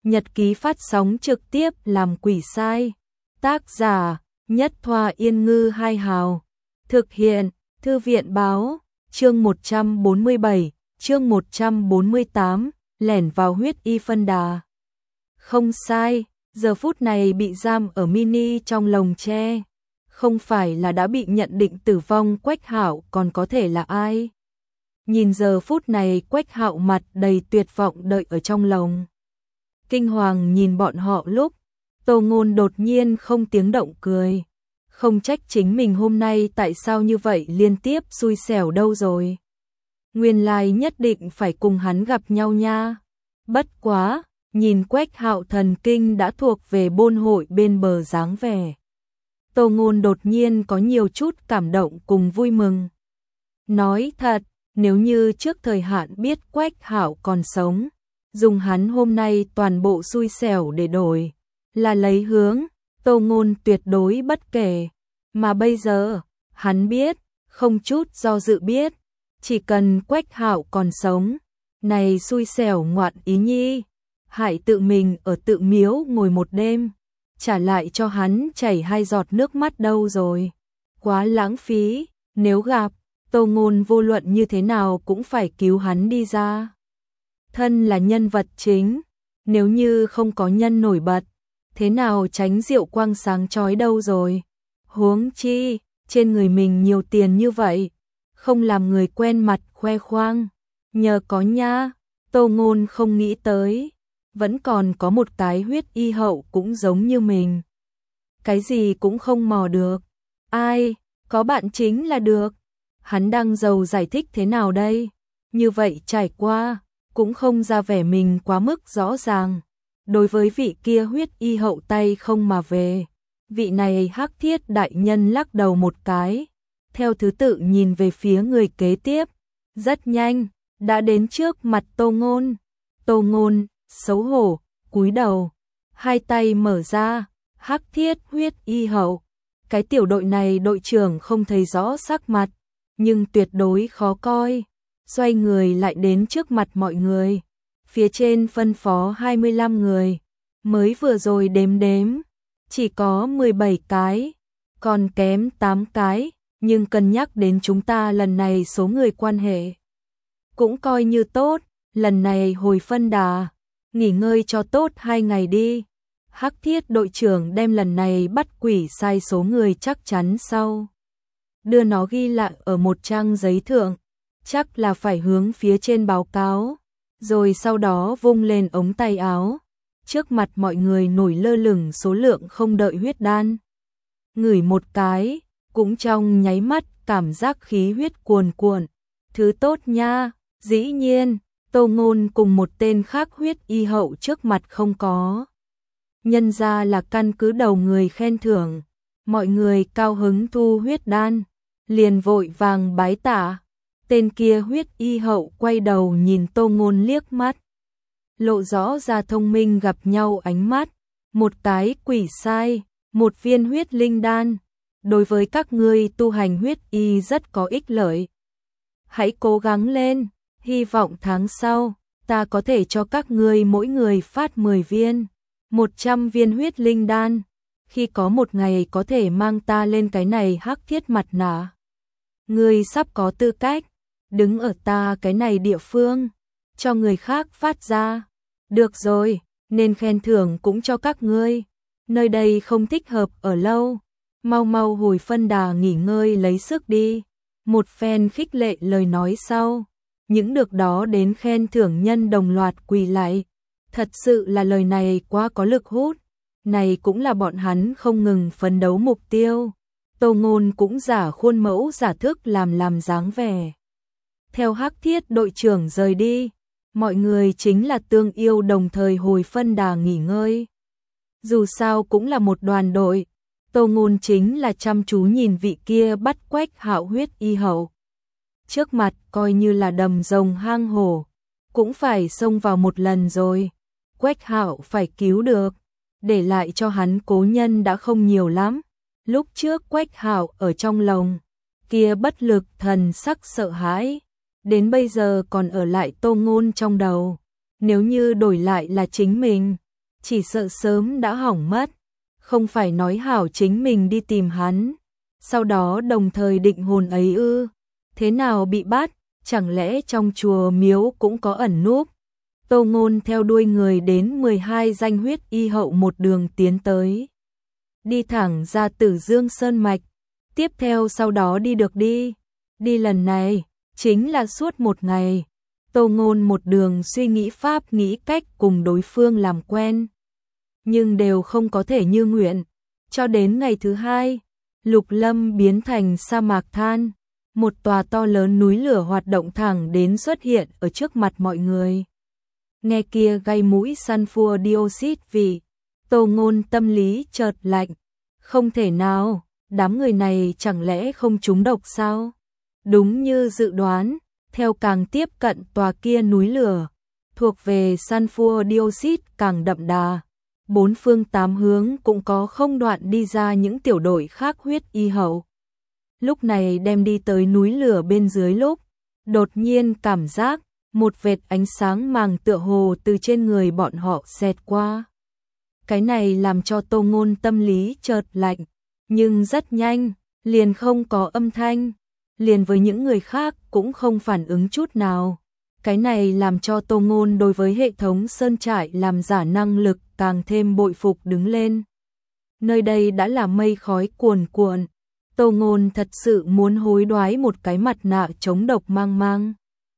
Nhật ký phát sóng trực tiếp làm quỷ sai. Tác giả Nhất Thoa Yên Ngư Hai Hào. Thực hiện Thư viện Báo. Chương 147, chương 148, lẻn vào huyết y phân đà. Không sai, giờ phút này bị giam ở mini trong lồng tre. Không phải là đã bị nhận định tử vong Quách Hạo còn có thể là ai. Nhìn giờ phút này Quách Hạo mặt đầy tuyệt vọng đợi ở trong lồng. Kinh hoàng nhìn bọn họ lúc, Tô Ngôn đột nhiên không tiếng động cười. Không trách chính mình hôm nay tại sao như vậy liên tiếp xui xẻo đâu rồi. Nguyên lai nhất định phải cùng hắn gặp nhau nha. Bất quá, nhìn Quách Hạo thần kinh đã thuộc về bôn hội bên bờ dáng vẻ. Tô Ngôn đột nhiên có nhiều chút cảm động cùng vui mừng. Nói thật, nếu như trước thời hạn biết Quách Hạo còn sống, dùng hắn hôm nay toàn bộ xui xẻo để đổi, là lấy hướng, Tô Ngôn tuyệt đối bất kể. Mà bây giờ, hắn biết, không chút do dự biết, chỉ cần Quách Hạo còn sống, này xui xẻo ngoạn ý nhi, hại tự mình ở tự miếu ngồi một đêm, trả lại cho hắn chảy 2 giọt nước mắt đâu rồi. Quá lãng phí, nếu gặp, Tô Ngôn vô luận như thế nào cũng phải cứu hắn đi ra. Thân là nhân vật chính, nếu như không có nhân nổi bật, thế nào tránh diệu quang sáng chói đâu rồi. Huống chi, trên người mình nhiều tiền như vậy, không làm người quen mặt khoe khoang. Nhờ có nha, Tô Ngôn không nghĩ tới, vẫn còn có một cái huyết y hậu cũng giống như mình. Cái gì cũng không mò được. Ai, có bạn chính là được. Hắn đang giàu giải thích thế nào đây? Như vậy trải qua, cũng không ra vẻ mình quá mức rõ ràng. Đối với vị kia huyết y hậu tay không mà về. Vị này Hắc Thiết đại nhân lắc đầu một cái, theo thứ tự nhìn về phía người kế tiếp, rất nhanh, đã đến trước mặt Tô Ngôn. Tô Ngôn, xấu hổ, cúi đầu, 2 tay mở ra, Hắc Thiết huyết y hậu. Cái tiểu đội này đội trưởng không thấy rõ sắc mặt, nhưng tuyệt đối khó coi. Xoay người lại đến trước mặt mọi người, phía trên phân phó 25 người, mới vừa rồi đếm đếm. Chỉ có 17 cái, còn kém 8 cái, nhưng cân nhắc đến chúng ta lần này số người quan hệ. Cũng coi như tốt, lần này hồi phân đà, nghỉ ngơi cho tốt 2 ngày đi. Hắc Thiết đội trưởng đem lần này bắt quỷ sai số người chắc chắn sau. Đưa nó ghi lại ở một trang giấy thượng, chắc là phải hướng phía trên báo cáo, rồi sau đó vung lên ống tay áo. Trước mặt mọi người nổi lơ lửng số lượng không đợi huyết đan. Ngửi một cái, cũng trong nháy mắt cảm giác khí huyết cuồn cuộn. Thứ tốt nha, dĩ nhiên, Tô Ngôn cùng một tên khác huyết y hậu trước mặt không có. Nhân ra là căn cứ đầu người khen thưởng, mọi người cao hứng thu huyết đan, liền vội vàng bái tạ. Tên kia huyết y hậu quay đầu nhìn Tô Ngôn liếc mắt. Lộ rõ ra thông minh gặp nhau ánh mắt, một cái quỷ sai, một viên huyết linh đan, đối với các ngươi tu hành huyết y rất có ích lợi. Hãy cố gắng lên, hy vọng tháng sau, ta có thể cho các ngươi mỗi người phát 10 viên, 100 viên huyết linh đan, khi có một ngày có thể mang ta lên cái này Hắc Thiết mặt nạ. Ngươi sắp có tư cách, đứng ở ta cái này địa phương, cho người khác phát ra. Được rồi, nên khen thưởng cũng cho các ngươi. Nơi đây không thích hợp ở lâu, mau mau hồi phân đà nghỉ ngơi lấy sức đi. Một phen khích lệ lời nói sau, những được đó đến khen thưởng nhân đồng loạt quỳ lại. Thật sự là lời này quá có lực hút. Này cũng là bọn hắn không ngừng phấn đấu mục tiêu. Tô Ngôn cũng giả khuôn mẫu giả thức làm dáng vẻ. Theo Hắc Thiết đội trưởng rời đi, mọi người chính là tương yêu đồng thời hồi phân đà nghỉ ngơi. Dù sao cũng là một đoàn đội, Tô Ngôn chính là chăm chú nhìn vị kia bắt Quách Hạo huyết y hậu. Trước mặt coi như là đầm rồng hang hổ, cũng phải xông vào một lần rồi. Quách Hạo phải cứu được, để lại cho hắn cố nhân đã không nhiều lắm. Lúc trước Quách Hạo ở trong lồng, kia bất lực thần sắc sợ hãi. Đến bây giờ còn ở lại Tô Ngôn trong đầu. Nếu như đổi lại là chính mình, chỉ sợ sớm đã hỏng mất, không phải nói hảo chính mình đi tìm hắn, sau đó đồng thời định hồn ấy ư, thế nào bị bắt, chẳng lẽ trong chùa miếu cũng có ẩn núp. Tô Ngôn theo đuôi người đến 12 danh huyết y hậu một đường tiến tới. Đi thẳng ra Tử Dương Sơn Mạch, tiếp theo sau đó đi được đi. Đi lần này, chính là suốt một ngày. Tô Ngôn một đường suy nghĩ pháp nghĩ cách cùng đối phương làm quen. Nhưng đều không có thể như nguyện. Cho đến ngày thứ hai, Lục Lâm biến thành sa mạc than. Một tòa to lớn núi lửa hoạt động thẳng đến xuất hiện ở trước mặt mọi người. Nghe kia gây mũi sunfua dioxide vị, Tô Ngôn tâm lý chợt lạnh. Không thể nào, đám người này chẳng lẽ không trúng độc sao? Đúng như dự đoán, theo càng tiếp cận tòa kia núi lửa, thuộc về sunfua dioxide càng đậm đà. Bốn phương tám hướng cũng có không đoạn đi ra những tiểu đội khác huyết y hậu. Lúc này đem đi tới núi lửa bên dưới lúc, đột nhiên cảm giác một vệt ánh sáng màng tựa hồ từ trên người bọn họ xẹt qua. Cái này làm cho Tô Ngôn tâm lý chợt lạnh, nhưng rất nhanh, liền không có âm thanh, liền với những người khác cũng không phản ứng chút nào. Cái này làm cho Tô Ngôn đối với hệ thống sơn trại làm giả năng lực càng thêm bội phục đứng lên. Nơi đây đã là mây khói cuồn cuộn, Tô Ngôn thật sự muốn hối đoái một cái mặt nạ chống độc mang mang.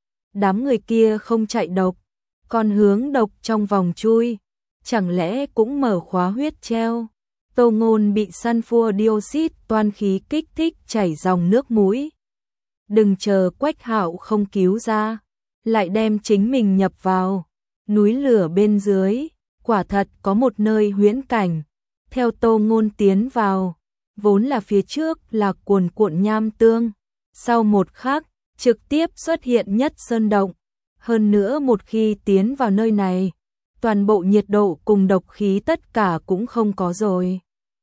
Đám người kia không chạy độc, còn hướng độc trong vòng chui, chẳng lẽ cũng mở khóa huyết treo. Tô Ngôn bị sunfua dioxide toan khí kích thích chảy dòng nước mũi. Đừng chờ Quách Hạo không cứu ra, lại đem chính mình nhập vào. Núi lửa bên dưới, quả thật có một nơi huyễn cảnh. Theo Tô Ngôn tiến vào, vốn là phía trước là cuồn cuộn nham tương. Sau một khắc, trực tiếp xuất hiện nhất sơn động. Hơn nữa một khi tiến vào nơi này, toàn bộ nhiệt độ cùng độc khí tất cả cũng không có rồi.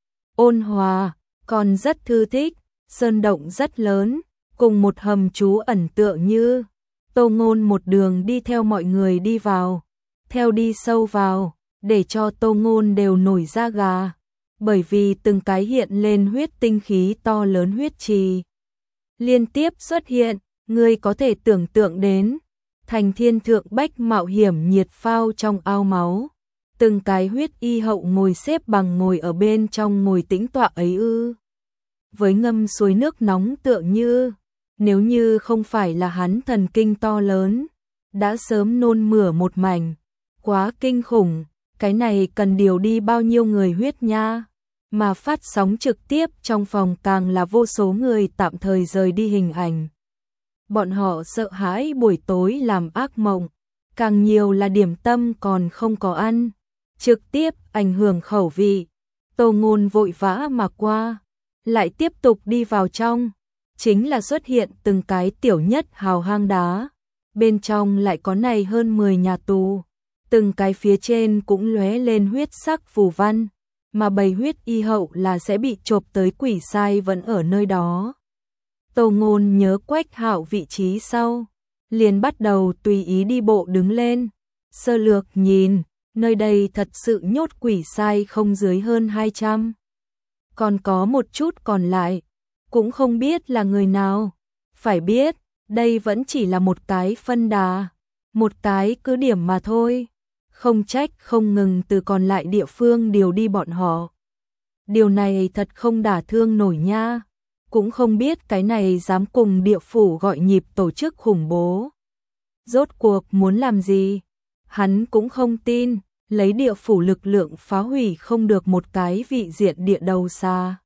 Ôn hòa, còn rất thư thích, sơn động rất lớn, cùng một hầm trú ẩn tựa như. Tô Ngôn một đường đi theo mọi người đi vào, theo đi sâu vào, để cho Tô Ngôn đều nổi da gà, bởi vì từng cái hiện lên huyết tinh khí to lớn huyết trì. Liên tiếp xuất hiện, người có thể tưởng tượng đến, thành thiên thượng bách mạo hiểm nhiệt phao trong ao máu. Từng cái huyết y hậu ngồi xếp bằng ngồi ở bên trong ngồi tĩnh tọa ấy ư. Với ngâm suối nước nóng tựa như, nếu như không phải là hắn thần kinh to lớn, đã sớm nôn mửa một mảnh. Quá kinh khủng, cái này cần điều đi bao nhiêu người huyết nha. Mà phát sóng trực tiếp trong phòng càng là vô số người tạm thời rời đi hình ảnh. Bọn họ sợ hãi buổi tối làm ác mộng, càng nhiều là điểm tâm còn không có ăn, trực tiếp ảnh hưởng khẩu vị. Tô Ngôn vội vã mà qua, lại tiếp tục đi vào trong, chính là xuất hiện từng cái tiểu nhất hào hang đá, bên trong lại có này hơn 10 nhà tù, từng cái phía trên cũng lóe lên huyết sắc phù văn, mà bầy huyết y hậu là sẽ bị chộp tới quỷ sai vẫn ở nơi đó. Tô Ngôn nhớ Quách Hạo vị trí sau, liền bắt đầu tùy ý đi bộ đứng lên, sơ lược nhìn, nơi đây thật sự nhốt quỷ sai không dưới hơn 200. Còn có một chút còn lại, cũng không biết là người nào. Phải biết, đây vẫn chỉ là một cái phân đà, một cái cứ điểm mà thôi. Không trách không ngừng từ còn lại địa phương điều đi bọn họ. Điều này thật không đả thương nổi nha. Cũng không biết cái này dám cùng địa phủ gọi nhịp tổ chức khủng bố. Rốt cuộc muốn làm gì? Hắn cũng không tin, lấy địa phủ lực lượng phá hủy không được một cái vị diện địa đầu xa.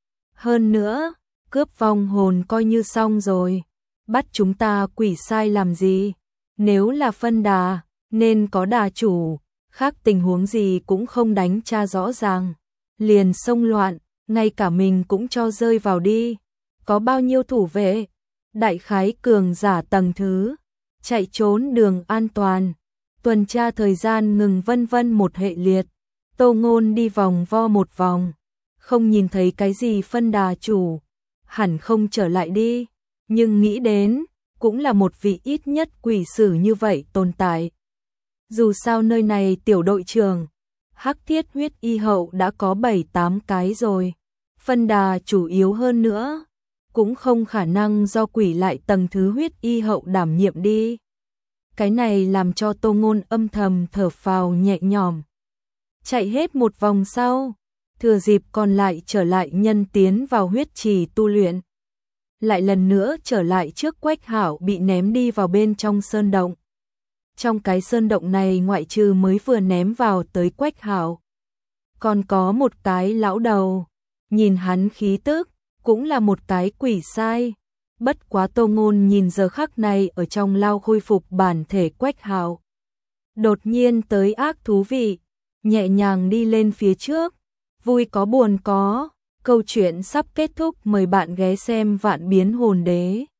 Hơn nữa, cướp vong hồn coi như xong rồi. Bắt chúng ta quỷ sai làm gì? Nếu là phân đà, nên có đà chủ, khác tình huống gì cũng không đánh tra rõ ràng. Liền xông loạn, ngay cả mình cũng cho rơi vào đi. Có bao nhiêu thủ vệ? Đại khái cường giả tầng thứ. Chạy trốn đường an toàn. Tuần tra thời gian ngừng vân vân một hệ liệt. Tô Ngôn đi vòng vo một vòng. Không nhìn thấy cái gì phân đà chủ. Hẳn không trở lại đi. Nhưng nghĩ đến, cũng là một vị ít nhất quỷ sử như vậy tồn tại. Dù sao nơi này tiểu đội trưởng, Hắc thiết huyết y hậu đã có 7-8 cái rồi. Phân đà chủ yếu hơn nữa, cũng không khả năng do quỷ lại tầng thứ huyết y hậu đảm nhiệm đi. Cái này làm cho Tô Ngôn âm thầm thở phào nhẹ nhõm. Chạy hết một vòng sau, thừa dịp còn lại trở lại nhân tiến vào huyết trì tu luyện. Lại lần nữa trở lại trước Quách Hảo bị ném đi vào bên trong sơn động. Trong cái sơn động này ngoại trừ mới vừa ném vào tới Quách Hảo, còn có một cái lão đầu, nhìn hắn khí tức, cũng là một cái quỷ sai. Bất quá Tô Ngôn nhìn giờ khắc này ở trong lao khôi phục bản thể Quách Hảo. Đột nhiên tới ác thú vị, nhẹ nhàng đi lên phía trước, vui có buồn có, câu chuyện sắp kết thúc, mời bạn ghé xem Vạn Biến Hồn Đế.